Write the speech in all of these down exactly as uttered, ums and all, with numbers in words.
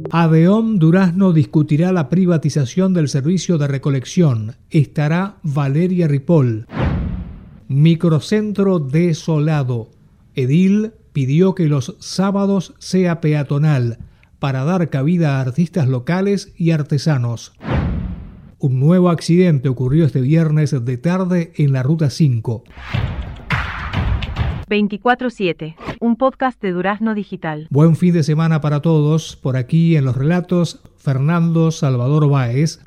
ADEOM Durazno discutirá la privatización del servicio de recolección. Estará Valeria Ripoll. Microcentro desolado. Edil pidió que los sábados sea peatonal para dar cabida a artistas locales y artesanos. Un nuevo accidente ocurrió este viernes de tarde en la Ruta cinco. veinticuatro siete, un podcast de Durazno Digital. Buen fin de semana para todos. Por aquí en los relatos, Fernando Salvador Báez.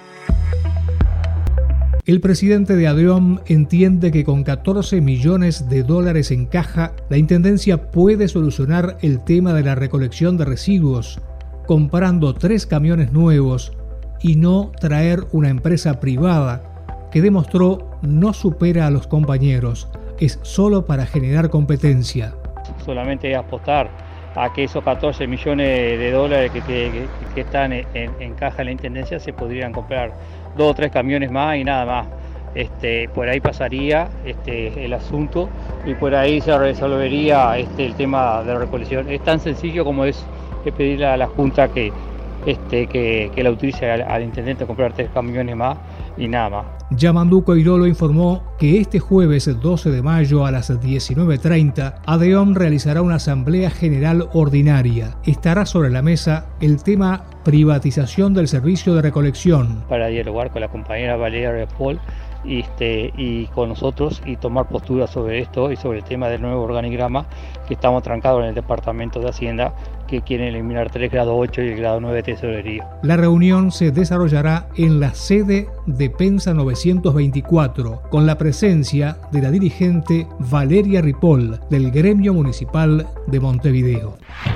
El presidente de ADEOM entiende que con catorce millones de dólares en caja, la Intendencia puede solucionar el tema de la recolección de residuos, comprando tres camiones nuevos y no traer una empresa privada que demostró no supera a los compañeros. Es solo para generar competencia. Solamente apostar a que esos catorce millones de dólares que, que, que están en, en caja en la Intendencia se podrían comprar dos o tres camiones más y nada más. Este, por ahí pasaría este, el asunto y por ahí se resolvería este, el tema de la recolección. Es tan sencillo como es, es pedirle a la Junta que, este, que, que la autorice al, al Intendente a comprar tres camiones más y nada más. Yamanduco Irolo informó que este jueves doce de mayo a las diecinueve treinta ADEOM realizará una asamblea general ordinaria. Estará sobre la mesa el tema privatización del servicio de recolección. Para dialogar con la compañera Valeria Ripoll y, este, y con nosotros y tomar postura sobre esto y sobre el tema del nuevo organigrama que estamos trancados en el Departamento de Hacienda, que quieren eliminar tres grado ocho y el grado nueve de tesorería. La reunión se desarrollará en la sede de Pensa novecientos veinticuatro, con la presencia de la dirigente Valeria Ripoll, del Gremio Municipal de Montevideo.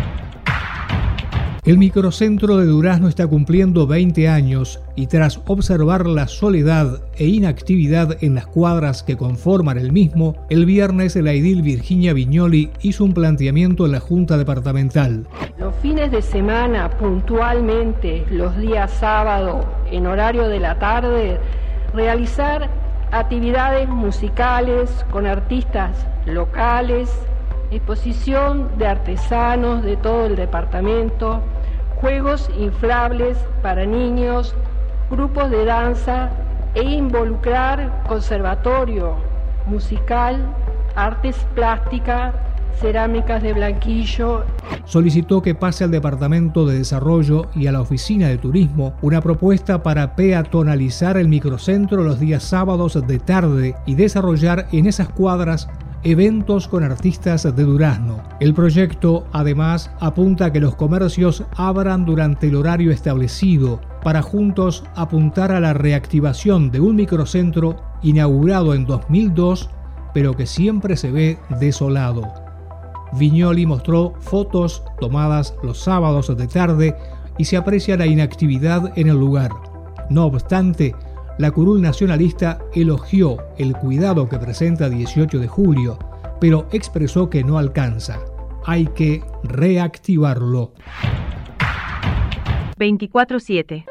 El microcentro de Durazno está cumpliendo veinte años y tras observar la soledad e inactividad en las cuadras que conforman el mismo, el viernes la edil Virginia Viñoli hizo un planteamiento en la Junta Departamental. Los fines de semana, puntualmente, los días sábado, en horario de la tarde, realizar actividades musicales con artistas locales, exposición de artesanos de todo el departamento, juegos inflables para niños, grupos de danza e involucrar conservatorio musical, artes plásticas, cerámicas de blanquillo. Solicitó que pase al Departamento de Desarrollo y a la Oficina de Turismo una propuesta para peatonalizar el microcentro los días sábados de tarde y desarrollar en esas cuadras eventos con artistas de Durazno. El proyecto, además, apunta a que los comercios abran durante el horario establecido para juntos apuntar a la reactivación de un microcentro inaugurado en dos mil dos, pero que siempre se ve desolado. Viñoli mostró fotos tomadas los sábados de tarde y se aprecia la inactividad en el lugar. No obstante, la curul nacionalista elogió el cuidado que presenta dieciocho de julio, pero expresó que no alcanza. Hay que reactivarlo. veinticuatro siete.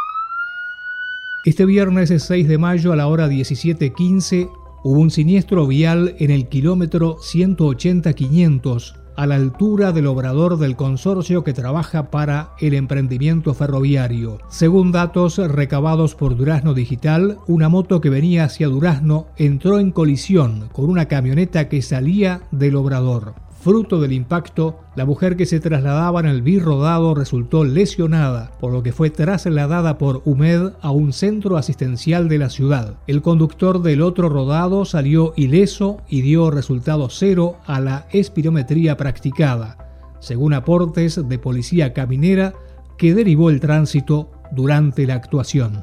Este viernes seis de mayo a la hora diecisiete quince hubo un siniestro vial en el kilómetro ciento ochenta quinientos, a la altura del obrador del consorcio que trabaja para el emprendimiento ferroviario. Según datos recabados por Durazno Digital, una moto que venía hacia Durazno entró en colisión con una camioneta que salía del obrador. Fruto del impacto, la mujer que se trasladaba en el birrodado resultó lesionada, por lo que fue trasladada por U M E D a un centro asistencial de la ciudad. El conductor del otro rodado salió ileso y dio resultado cero a la espirometría practicada, según aportes de policía caminera que derivó el tránsito durante la actuación.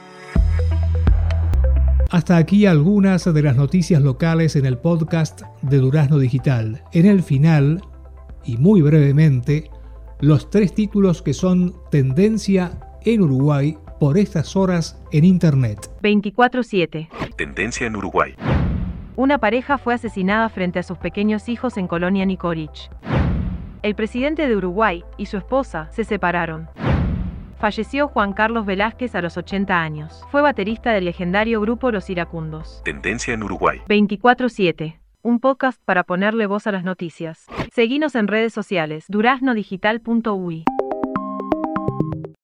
Hasta aquí algunas de las noticias locales en el podcast de Durazno Digital. En el final, y muy brevemente, los tres títulos que son tendencia en Uruguay por estas horas en Internet. veinticuatro siete. Tendencia en Uruguay. Una pareja fue asesinada frente a sus pequeños hijos en Colonia Nicorich. El presidente de Uruguay y su esposa se separaron. Falleció Juan Carlos Velázquez a los ochenta años. Fue baterista del legendario grupo Los Iracundos. Tendencia en Uruguay. veinticuatro siete. Un podcast para ponerle voz a las noticias. Seguinos en redes sociales. durazno digital punto u i.